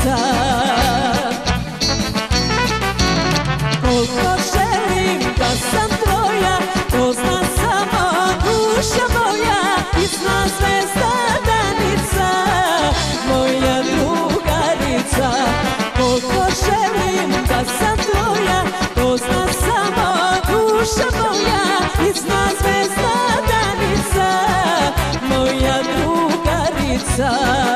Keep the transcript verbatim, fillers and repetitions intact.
danica. Koliko želim da sam tvoja, to zna samo duša moja i zna zvezda danica, moja drugarica. Koliko želim da sam tvoja, to zna samo duša moja i zna zvezda danica, moja drugarica.